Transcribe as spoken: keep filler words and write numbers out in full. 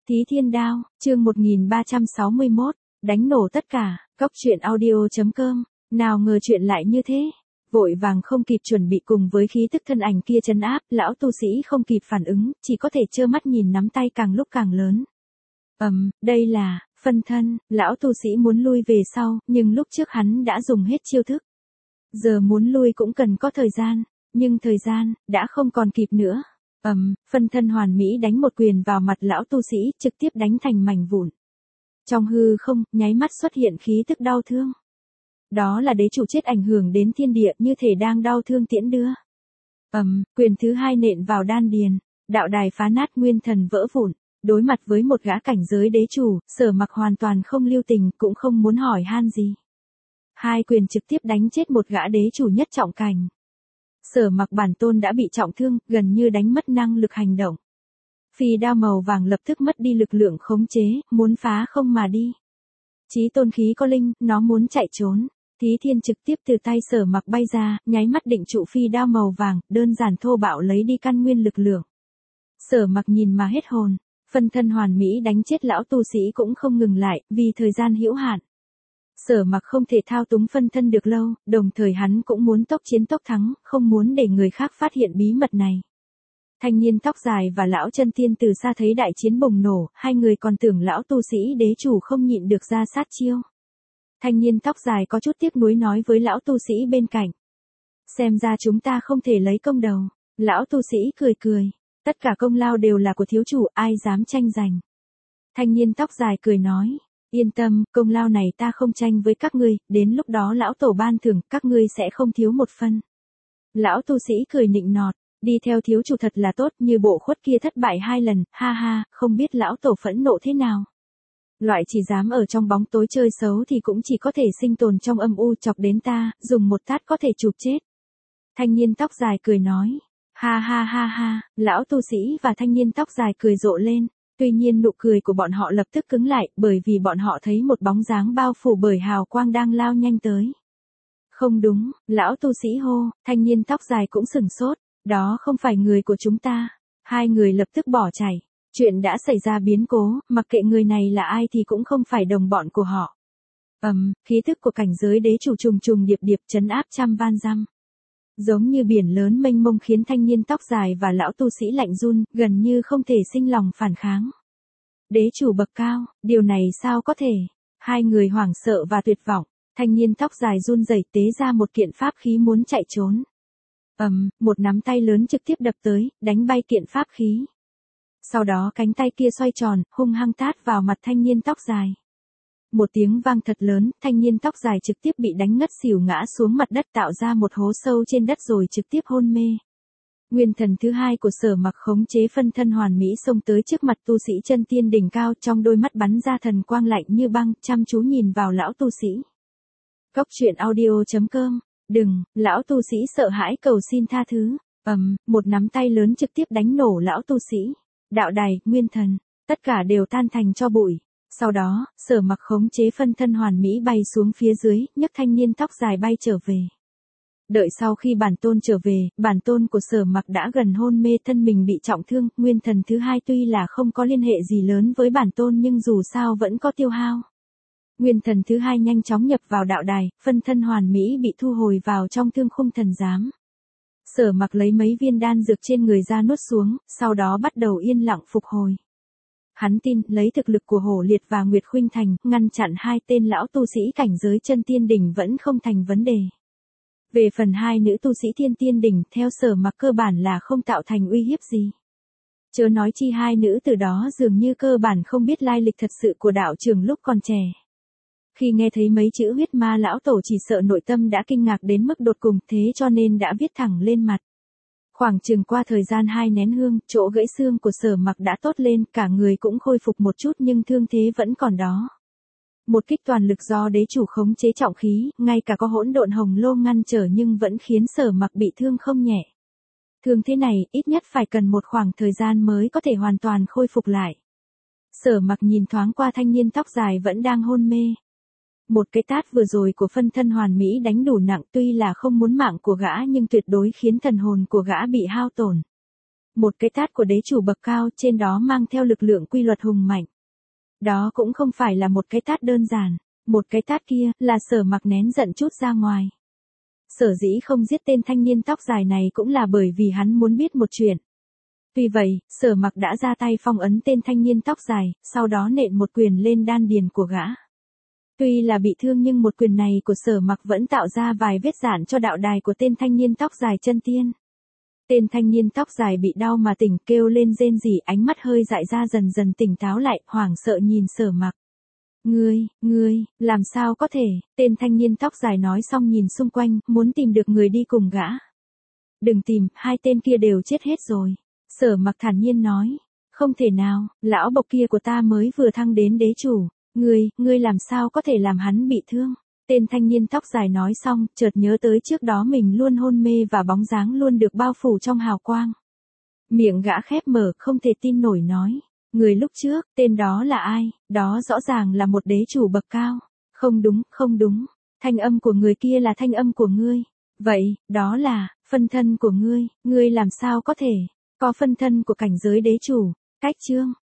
Thí Thiên Đao, chương một nghìn ba trăm sáu mươi mốt, đánh nổ tất cả, cốc truyện audio chấm com, nào ngờ chuyện lại như thế. Vội vàng không kịp chuẩn bị cùng với khí tức thân ảnh kia trấn áp, lão tu sĩ không kịp phản ứng, chỉ có thể trơ mắt nhìn nắm tay càng lúc càng lớn. Ầm, um, đây là, phân thân, lão tu sĩ muốn lui về sau, nhưng lúc trước hắn đã dùng hết chiêu thức. Giờ muốn lui cũng cần có thời gian, nhưng thời gian, đã không còn kịp nữa. Ầm, um, phân thân hoàn mỹ đánh một quyền vào mặt lão tu sĩ, trực tiếp đánh thành mảnh vụn. Trong hư không, nháy mắt xuất hiện khí tức đau thương. Đó là đế chủ chết ảnh hưởng đến thiên địa như thể đang đau thương tiễn đưa. Ầm, um, quyền thứ hai nện vào đan điền, đạo đài phá nát, nguyên thần vỡ vụn. Đối mặt với một gã cảnh giới đế chủ, Sở Mặc hoàn toàn không lưu tình, cũng không muốn hỏi han gì. Hai quyền trực tiếp đánh chết một gã đế chủ nhất trọng cảnh. Sở Mặc bản tôn đã bị trọng thương, gần như đánh mất năng lực hành động. Phi đao màu vàng lập tức mất đi lực lượng khống chế, muốn phá không mà đi. Chí tôn khí có linh, nó muốn chạy trốn. Thí Thiên trực tiếp từ tay Sở Mặc bay ra, nháy mắt định trụ phi đao màu vàng, đơn giản thô bạo lấy đi căn nguyên lực lượng. Sở Mặc nhìn mà hết hồn. Phân thân hoàn mỹ đánh chết lão tu sĩ cũng không ngừng lại, vì thời gian hữu hạn. Sở Mặc không thể thao túng phân thân được lâu, đồng thời hắn cũng muốn tốc chiến tốc thắng, không muốn để người khác phát hiện bí mật này. Thanh niên tóc dài và lão chân tiên từ xa thấy đại chiến bùng nổ, hai người còn tưởng lão tu sĩ đế chủ không nhịn được ra sát chiêu. Thanh niên tóc dài có chút tiếc nuối nói với lão tu sĩ bên cạnh. Xem ra chúng ta không thể lấy công đầu. Lão tu sĩ cười cười. Tất cả công lao đều là của thiếu chủ, ai dám tranh giành. Thanh niên tóc dài cười nói, yên tâm, công lao này ta không tranh với các ngươi, đến lúc đó lão tổ ban thưởng, các ngươi sẽ không thiếu một phân. Lão tu sĩ cười nịnh nọt, đi theo thiếu chủ thật là tốt, như bộ khuất kia thất bại hai lần, ha ha, không biết lão tổ phẫn nộ thế nào. Loại chỉ dám ở trong bóng tối chơi xấu thì cũng chỉ có thể sinh tồn trong âm u, chọc đến ta, dùng một tát có thể chụp chết. Thanh niên tóc dài cười nói. Ha ha ha ha, lão tu sĩ và thanh niên tóc dài cười rộ lên, tuy nhiên nụ cười của bọn họ lập tức cứng lại, bởi vì bọn họ thấy một bóng dáng bao phủ bởi hào quang đang lao nhanh tới. Không đúng, lão tu sĩ hô, thanh niên tóc dài cũng sửng sốt, đó không phải người của chúng ta. Hai người lập tức bỏ chạy, chuyện đã xảy ra biến cố, mặc kệ người này là ai thì cũng không phải đồng bọn của họ. Ầm, um, khí tức của cảnh giới đế chủ trùng trùng điệp điệp trấn áp trăm van dăm. Giống như biển lớn mênh mông khiến thanh niên tóc dài và lão tu sĩ lạnh run, gần như không thể sinh lòng phản kháng. Đế chủ bậc cao, điều này sao có thể? Hai người hoảng sợ và tuyệt vọng, thanh niên tóc dài run rẩy tế ra một kiện pháp khí muốn chạy trốn. Ầm, um, một nắm tay lớn trực tiếp đập tới, đánh bay kiện pháp khí. Sau đó cánh tay kia xoay tròn, hung hăng tát vào mặt thanh niên tóc dài. Một tiếng vang thật lớn, thanh niên tóc dài trực tiếp bị đánh ngất xỉu ngã xuống mặt đất, tạo ra một hố sâu trên đất rồi trực tiếp hôn mê. Nguyên thần thứ hai của Sở Mặc khống chế phân thân hoàn mỹ xông tới trước mặt tu sĩ chân tiên đỉnh cao, trong đôi mắt bắn ra thần quang lạnh như băng, chăm chú nhìn vào lão tu sĩ. Cốc truyện audio chấm com, đừng, lão tu sĩ sợ hãi cầu xin tha thứ. Ầm, um, một nắm tay lớn trực tiếp đánh nổ lão tu sĩ. Đạo đài, nguyên thần, tất cả đều tan thành tro bụi. Sau đó, Sở Mặc khống chế phân thân hoàn mỹ bay xuống phía dưới, nhấc thanh niên tóc dài bay trở về. Đợi sau khi bản tôn trở về, bản tôn của Sở Mặc đã gần hôn mê, thân mình bị trọng thương, nguyên thần thứ hai tuy là không có liên hệ gì lớn với bản tôn nhưng dù sao vẫn có tiêu hao. Nguyên thần thứ hai nhanh chóng nhập vào đạo đài, phân thân hoàn mỹ bị thu hồi vào trong thương khung thần giám. Sở Mặc lấy mấy viên đan dược trên người ra nuốt xuống, sau đó bắt đầu yên lặng phục hồi. Hắn tin, lấy thực lực của Hổ Liệt và Nguyệt Khuynh Thành, ngăn chặn hai tên lão tu sĩ cảnh giới chân tiên đỉnh vẫn không thành vấn đề. Về phần hai nữ tu sĩ thiên tiên đỉnh, theo Sở Mặc cơ bản là không tạo thành uy hiếp gì. Chớ nói chi hai nữ từ đó dường như cơ bản không biết lai lịch thật sự của đạo trưởng lúc còn trẻ. Khi nghe thấy mấy chữ huyết ma lão tổ chỉ sợ nội tâm đã kinh ngạc đến mức đột cùng, thế cho nên đã viết thẳng lên mặt. Khoảng chừng qua thời gian hai nén hương, chỗ gãy xương của Sở Mặc đã tốt lên, cả người cũng khôi phục một chút nhưng thương thế vẫn còn đó. Một kích toàn lực do đế chủ khống chế trọng khí, ngay cả có hỗn độn hồng lô ngăn trở nhưng vẫn khiến Sở Mặc bị thương không nhẹ. Thương thế này, ít nhất phải cần một khoảng thời gian mới có thể hoàn toàn khôi phục lại. Sở Mặc nhìn thoáng qua thanh niên tóc dài vẫn đang hôn mê. Một cái tát vừa rồi của phân thân hoàn mỹ đánh đủ nặng, tuy là không muốn mạng của gã nhưng tuyệt đối khiến thần hồn của gã bị hao tổn. Một cái tát của đế chủ bậc cao, trên đó mang theo lực lượng quy luật hùng mạnh. Đó cũng không phải là một cái tát đơn giản, một cái tát kia là Sở Mặc nén giận chút ra ngoài. Sở dĩ không giết tên thanh niên tóc dài này cũng là bởi vì hắn muốn biết một chuyện. Vì vậy, Sở Mặc đã ra tay phong ấn tên thanh niên tóc dài, sau đó nện một quyền lên đan điền của gã. Tuy là bị thương nhưng một quyền này của Sở Mặc vẫn tạo ra vài vết rạn cho đạo đài của tên thanh niên tóc dài chân tiên. Tên thanh niên tóc dài bị đau mà tỉnh, kêu lên rên rỉ, ánh mắt hơi dại ra, dần dần tỉnh táo lại, hoảng sợ nhìn Sở Mặc. Ngươi, ngươi, làm sao có thể? Tên thanh niên tóc dài nói xong nhìn xung quanh, muốn tìm được người đi cùng gã. Đừng tìm, hai tên kia đều chết hết rồi. Sở Mặc thản nhiên nói. Không thể nào, lão bộc kia của ta mới vừa thăng đến đế chủ. Ngươi, ngươi làm sao có thể làm hắn bị thương? Tên thanh niên tóc dài nói xong, chợt nhớ tới trước đó mình luôn hôn mê và bóng dáng luôn được bao phủ trong hào quang. Miệng gã khép mở, không thể tin nổi nói. Người lúc trước, tên đó là ai? Đó rõ ràng là một đế chủ bậc cao. Không đúng, không đúng. Thanh âm của người kia là thanh âm của ngươi. Vậy, đó là, phân thân của ngươi. Ngươi làm sao có thể, có phân thân của cảnh giới đế chủ? Cách chương.